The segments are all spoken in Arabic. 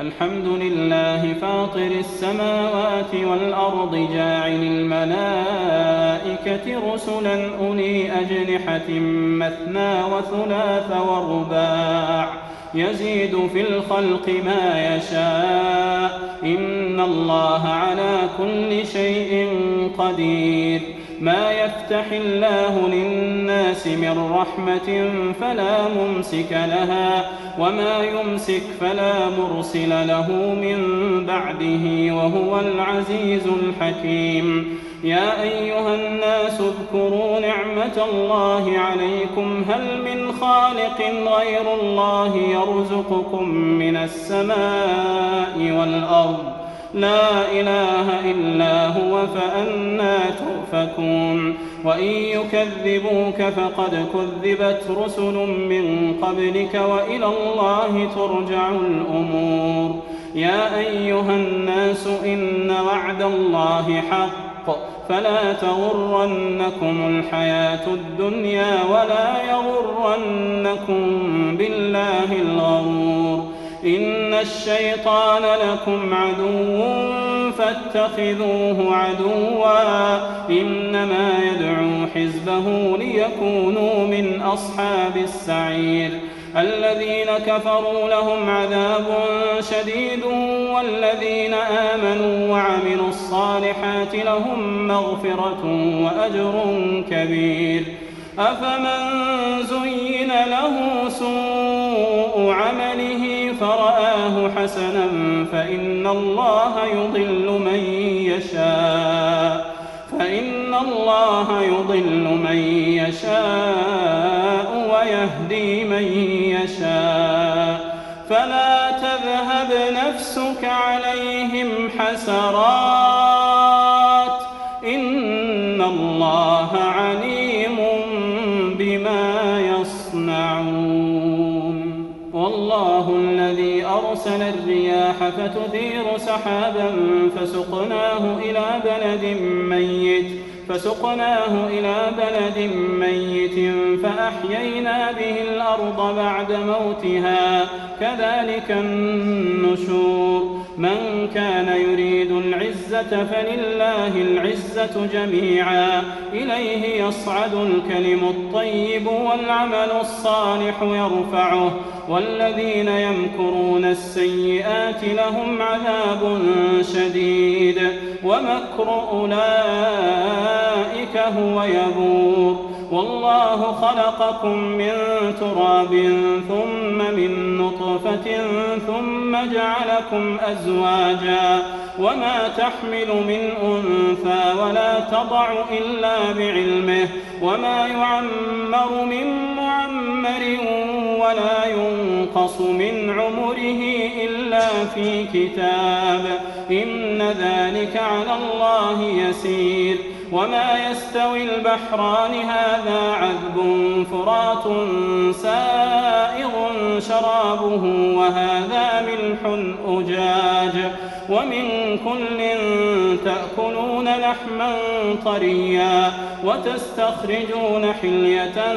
الحمد لله فاطر السماوات والأرض جاعل الملائكة رسلا أولي أجنحة مثنى وثلاث ورباع يزيد في الخلق ما يشاء إن الله على كل شيء قدير. ما يفتح الله للناس من رحمة فلا ممسك لها وما يمسك فلا مرسل له من بعده وهو العزيز الحكيم. يا أيها الناس اذكروا نعمة الله عليكم هل من خالق غير الله يرزقكم من السماء والأرض لا إله إلا هو فأنى تؤفكون. وإن يكذبوك فقد كذبت رسل من قبلك وإلى الله ترجع الأمور. يا أيها الناس إن وعد الله حق فلا تغرنكم الحياة الدنيا ولا يغرنكم بالله الغرور. إن الشيطان لكم عدو فاتخذوه عدوا إنما يدعو حزبه ليكونوا من أصحاب السعير. الذين كفروا لهم عذاب شديد والذين آمنوا وعملوا الصالحات لهم مغفرة وأجر كبير. أفمن زين له سوء عمله فرآه حسنا فإن الله يضل من يشاء ويهدي من يشاء فلا تذهب نفسك عليهم حسرات إن الله عليم بما يصنعون. والله الذي أرسل الرياح فتثير سحابا فسقناه إلى بلد ميت فأحيينا به الأرض بعد موتها كذلك النشور. من كان يريد العزة فلله العزة جميعا إليه يصعد الكلم الطيب والعمل الصالح يرفعه والذين يمكرون السيئات لهم عذاب شديد ومكر أولئك هو يبور. والله خلقكم من تراب ثم من نطفة ثم جعلكم أزواجا وما تحمل من أنثى ولا تضع إلا بعلمه وما يعمر من معمر ولا ينقص من عمره إلا في كتاب إن ذلك على الله يسير. وما يستوي البحران هذا عذب فرات سائغ شرابه وهذا ملح أجاج ومن كل تأكلون لحما طريا وتستخرجون حلية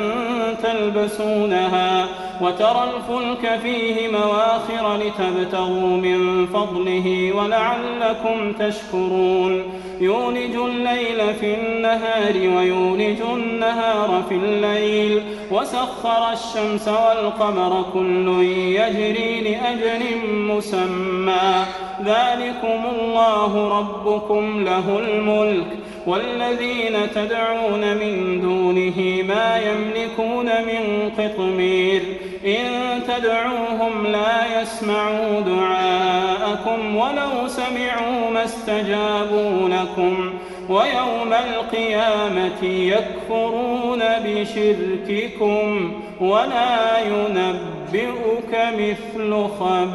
تلبسونها وترى الفلك فيه مواخر لتبتغوا من فضله ولعلكم تشكرون. يولج الليل في النهار ويولج النهار في الليل وسخر الشمس والقمر كل يجري لأجل مسمى ذلكم الله ربكم له الملك والذين تدعون من دونه ما يملكون من قطمير إن تدعوهم لا يسمعوا دعاءكم ولو سمعوا ما استجابوا لكم ويوم القيامة يكفرون بشرككم ولا ينبئك مثل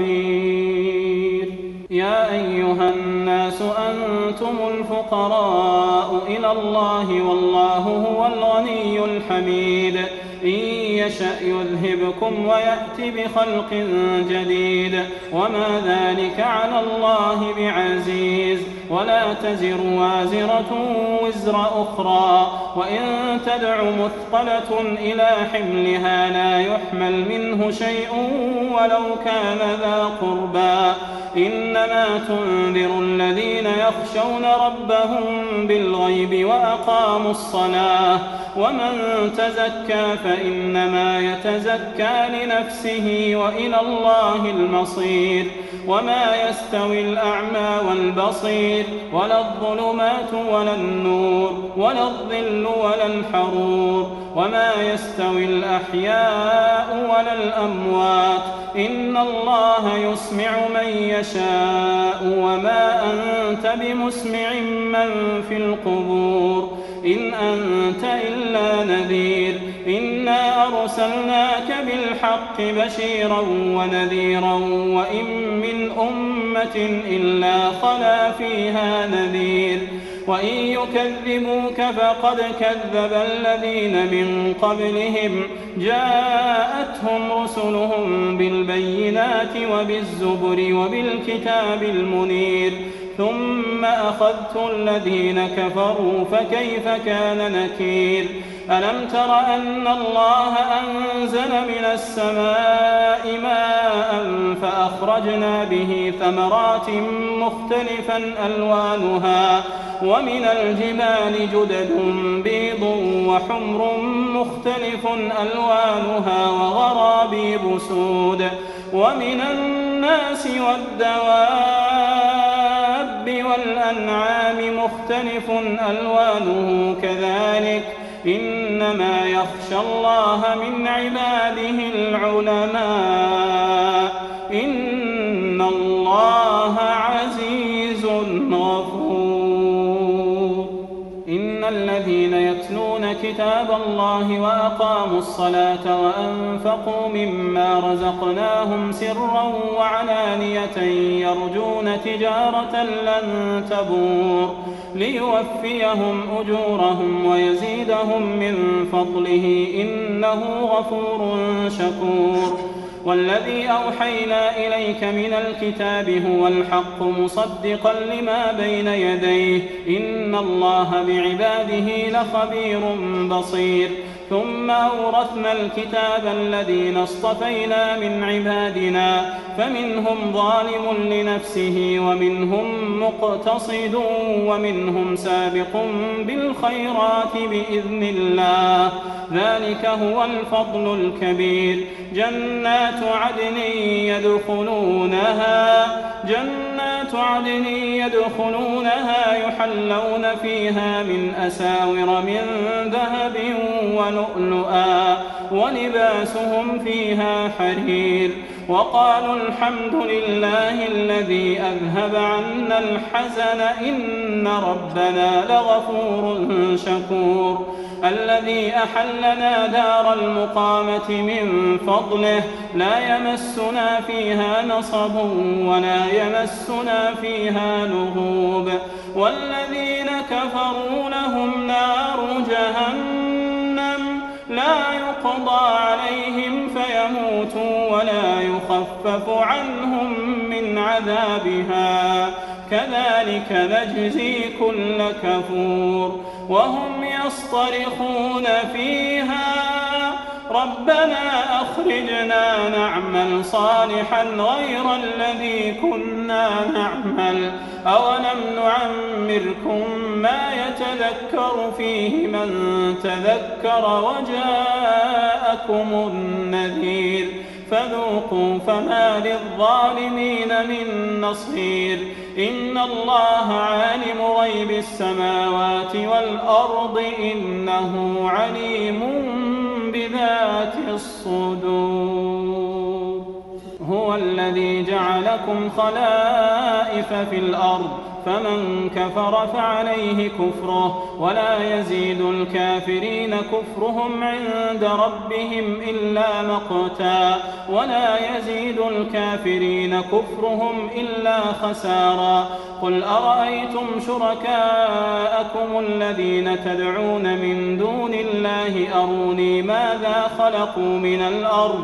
خبير. يا أيها الناس أنتم الفقراء إلى الله والله هو الغني الحميد. إن يشأ يذهبكم ويأتي بخلق جديد وما ذلك على الله بعزيز. ولا تزر وازرة وزر أخرى وإن تدع مثقلة إلى حملها لا يحمل منه شيء ولو كان ذا قربى إنما تنذر الذين يخشون ربهم بالغيب وأقاموا الصلاة ومن تزكى فإنما يتزكى لنفسه وإلى الله المصير وما يستوي الأعمى والبصير ولا الظلمات ولا النور ولا الظل ولا الحرور وما يستوي الأحياء ولا الأموات إن الله يسمع من يشاء وما أنت بمسمع من في القبور إن أنت إلا نذير إنا أرسلناك بالحق بشيرا ونذيرا وإن من أمة إلا خلا فيها نذير وإن يكذبوك فقد كذب الذين من قبلهم جاءتهم رسلهم بالبينات وبالزبر وبالكتاب المنير ثم أخذت الذين كفروا فكيف كان نكير ألم تر أن الله أنزل من السماء ماء فأخرجنا به ثمرات مختلفا ألوانها ومن الجبال جدد بيض وحمر مختلف ألوانها وغرابيب سود ومن الناس والدواب والأنعام مختلف ألوانه كذلك إنما يخشى الله من عباده العلماء إن الله عزيز غفور إن الذين يتلون كتاب الله وأقاموا الصلاة وأنفقوا مما رزقناهم سرا وعلانية يرجون تجارة لن تبور ليوفيهم أجورهم ويزيدهم من فضله إنه غفور شكور والذي أوحينا إليك من الكتاب هو الحق مصدقا لما بين يديه إن الله بعباده لخبير بصير ثم أورثنا الكتاب الذين اصطفينا من عبادنا فمنهم ظالم لنفسه ومنهم مقتصد ومنهم سابق بالخيرات بإذن الله ذلك هو الفضل الكبير جنات عدن يدخلونها يحلون فيها من أساور من ذهب ولؤلؤا ولباسهم فيها حرير وقالوا الحمد لله الذي أذهب عنا الحزن إن ربنا لغفور شكور الذي أحلنا دار المقامة من فضله لا يمسنا فيها نصب ولا يمسنا فيها لغوب والذين كفروا لهم نار جهنم لا يقضى عليهم فيموتوا ولا يخفف عنهم من عذابها كذلك نجزي كل كفور وهم يصطرخون فيها ربنا أخرجنا نعمل صالحا غير الذي كنا نعمل أولم نعمركم ما يتذكر فيه من تذكر وجاءكم النذير فذوقوا فما للظالمين من نصير إن الله عالم غيب السماوات والأرض إنه عليم بذات الصدور هو الذي جعلكم خلائف في الأرض فمن كفر فعليه كفره ولا يزيد الكافرين كفرهم عند ربهم إلا مقتا ولا يزيد الكافرين كفرهم إلا خسارا قل أرأيتم شركاءكم الذين تدعون من دون الله أروني ماذا خلقوا من الأرض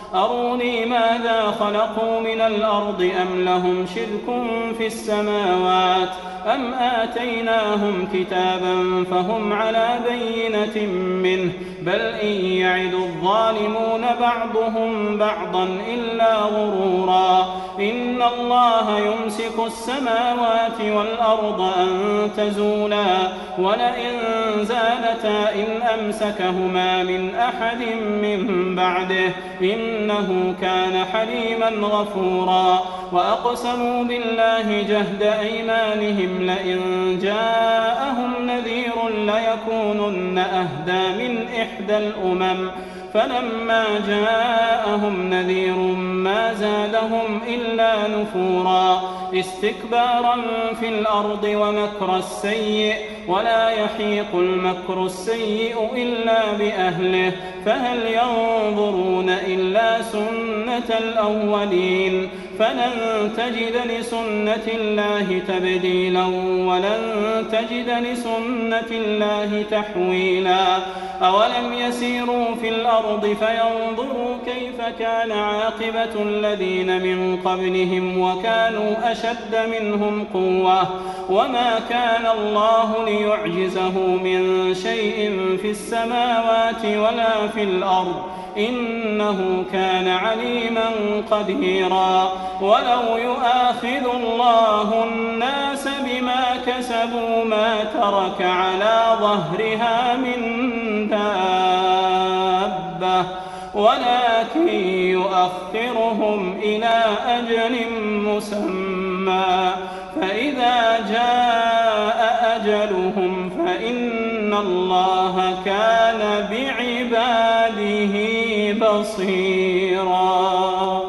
أروني ماذا خلقوا من الأرض أم لهم شرك في السماوات أم آتيناهم كتابا فهم على بينة منه بل إن يعد الظالمون بعضهم بعضا إلا غرورا إن الله يمسك السماوات والأرض أن تزولا ولئن زالتا إن أمسكهما من أحد من بعده إنه كان حليما غفورا وأقسموا بالله جهد أيمانهم لئن جاءهم نذير ليكونن أهدى من إحدى الأمم فلما جاءهم نذير ما زادهم إلا نفورا استكبارا في الأرض ومكر السيء ولا يحيق المكر السيء إلا بأهله فهل ينظرون إلا سنة الأولين فلن تجد لسنة الله تبديلا ولن تجد لسنة الله تحويلا أولم يسيروا في الأرض فينظروا كيف كان عاقبة الذين من قبلهم وكانوا أشد منهم قوة وما كان الله ليعجزه من شيء في السماوات ولا في الأرض إنه كان عليما قديرا ولو يؤاخذ الله الناس بما كسبوا ما ترك على ظهرها من دابة ولكن يؤخرهم إلى أجل مسمى فإذا جاء أجلهم فإن الله كان بعباده بصيرا.